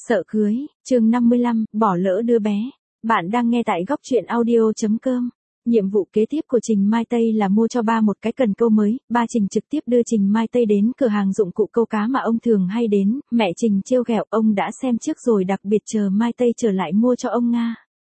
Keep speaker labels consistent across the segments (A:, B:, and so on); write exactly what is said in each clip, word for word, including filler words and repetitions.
A: Sợ cưới, chương năm mươi lăm, bỏ lỡ đứa bé. Bạn đang nghe tại góc truyện audio.com. Nhiệm vụ kế tiếp của Trình Mai Tây là mua cho ba một cái cần câu mới. Ba Trình trực tiếp đưa Trình Mai Tây đến cửa hàng dụng cụ câu cá mà ông thường hay đến. Mẹ Trình trêu ghẹo, ông đã xem trước rồi, đặc biệt chờ Mai Tây trở lại mua cho ông Nga.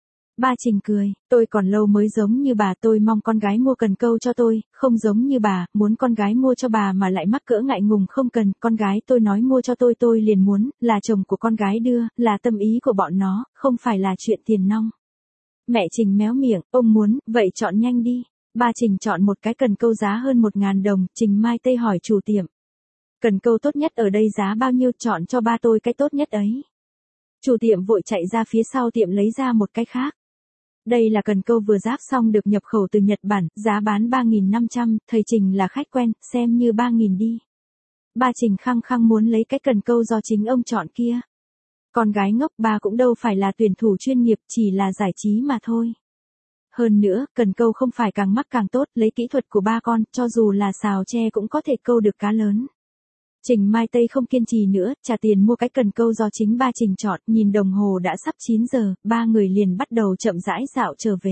A: Ba Trình cười, tôi còn lâu mới giống như bà, tôi mong con gái mua cần câu cho tôi, không giống như bà, muốn con gái mua cho bà mà lại mắc cỡ ngại ngùng không cần, con gái tôi nói mua cho tôi tôi liền muốn, là chồng của con gái đưa, là tâm ý của bọn nó, không phải là chuyện tiền nong. Mẹ Trình méo miệng, ông muốn, vậy chọn nhanh đi. Ba Trình chọn một cái cần câu giá hơn một ngàn đồng, Trình Mai Tây hỏi chủ tiệm. Cần câu tốt nhất ở đây giá bao nhiêu, chọn cho ba tôi cái tốt nhất ấy. Chủ tiệm vội chạy ra phía sau tiệm lấy ra một cái khác. Đây là cần câu vừa ráp xong được nhập khẩu từ Nhật Bản, giá bán ba nghìn năm trăm, thầy Trình là khách quen, xem như ba nghìn đi. Ba Trình khăng khăng muốn lấy cái cần câu do chính ông chọn kia. Con gái ngốc, ba cũng đâu phải là tuyển thủ chuyên nghiệp, chỉ là giải trí mà thôi. Hơn nữa, cần câu không phải càng mắc càng tốt, lấy kỹ thuật của ba con, cho dù là xào tre cũng có thể câu được cá lớn. Trình Mai Tây không kiên trì nữa, trả tiền mua cái cần câu do chính ba Trình chọn, nhìn đồng hồ đã sắp chín giờ, ba người liền bắt đầu chậm rãi dạo trở về.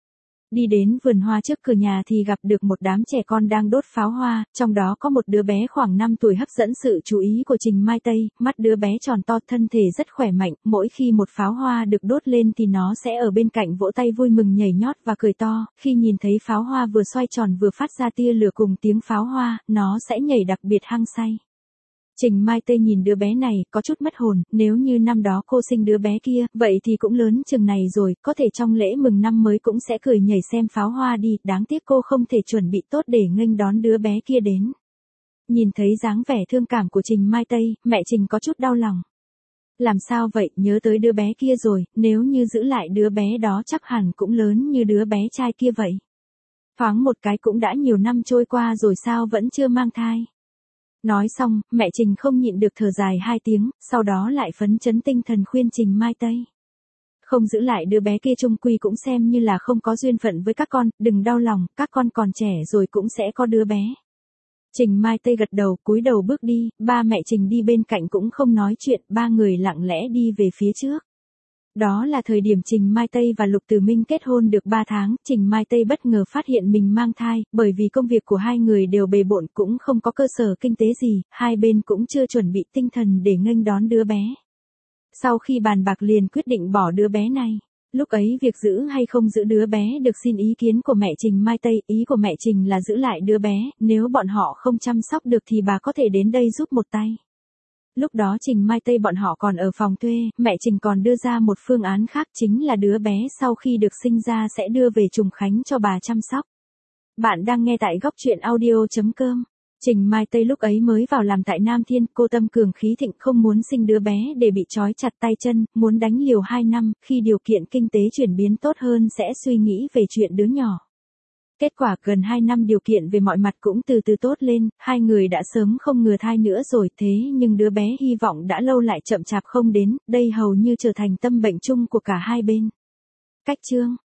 A: Đi đến vườn hoa trước cửa nhà thì gặp được một đám trẻ con đang đốt pháo hoa, trong đó có một đứa bé khoảng năm tuổi hấp dẫn sự chú ý của Trình Mai Tây, mắt đứa bé tròn to, thân thể rất khỏe mạnh, mỗi khi một pháo hoa được đốt lên thì nó sẽ ở bên cạnh vỗ tay vui mừng nhảy nhót và cười to, khi nhìn thấy pháo hoa vừa xoay tròn vừa phát ra tia lửa cùng tiếng pháo hoa, nó sẽ nhảy đặc biệt hăng say. Trình Mai Tây nhìn đứa bé này, có chút mất hồn, nếu như năm đó cô sinh đứa bé kia, vậy thì cũng lớn chừng này rồi, có thể trong lễ mừng năm mới cũng sẽ cười nhảy xem pháo hoa đi, đáng tiếc cô không thể chuẩn bị tốt để nghênh đón đứa bé kia đến. Nhìn thấy dáng vẻ thương cảm của Trình Mai Tây, mẹ Trình có chút đau lòng. Làm sao vậy, nhớ tới đứa bé kia rồi, nếu như giữ lại đứa bé đó chắc hẳn cũng lớn như đứa bé trai kia vậy. Thoáng một cái cũng đã nhiều năm trôi qua rồi sao vẫn chưa mang thai. Nói xong, mẹ Trình không nhịn được thở dài hai tiếng, sau đó lại phấn chấn tinh thần khuyên Trình Mai Tây. Không giữ lại đứa bé kia chung quy cũng xem như là không có duyên phận với các con, đừng đau lòng, các con còn trẻ rồi cũng sẽ có đứa bé. Trình Mai Tây gật đầu, cúi đầu bước đi, ba mẹ Trình đi bên cạnh cũng không nói chuyện, ba người lặng lẽ đi về phía trước. Đó là thời điểm Trình Mai Tây và Lục Tử Minh kết hôn được ba tháng, Trình Mai Tây bất ngờ phát hiện mình mang thai, bởi vì công việc của hai người đều bề bộn cũng không có cơ sở kinh tế gì, hai bên cũng chưa chuẩn bị tinh thần để nghênh đón đứa bé. Sau khi bàn bạc liền quyết định bỏ đứa bé này. Lúc ấy việc giữ hay không giữ đứa bé được xin ý kiến của mẹ Trình Mai Tây, ý của mẹ Trình là giữ lại đứa bé, nếu bọn họ không chăm sóc được thì bà có thể đến đây giúp một tay. Lúc đó Trình Mai Tây bọn họ còn ở phòng thuê, mẹ Trình còn đưa ra một phương án khác, chính là đứa bé sau khi được sinh ra sẽ đưa về Trùng Khánh cho bà chăm sóc. Bạn đang nghe tại góc truyện audio.com. Trình Mai Tây lúc ấy mới vào làm tại Nam Thiên, cô tâm cường khí thịnh không muốn sinh đứa bé để bị trói chặt tay chân, muốn đánh liều hai năm, khi điều kiện kinh tế chuyển biến tốt hơn sẽ suy nghĩ về chuyện đứa nhỏ. Kết quả gần hai năm điều kiện về mọi mặt cũng từ từ tốt lên, hai người đã sớm không ngừa thai nữa rồi, thế nhưng đứa bé hy vọng đã lâu lại chậm chạp không đến, đây hầu như trở thành tâm bệnh chung của cả hai bên. Cách chương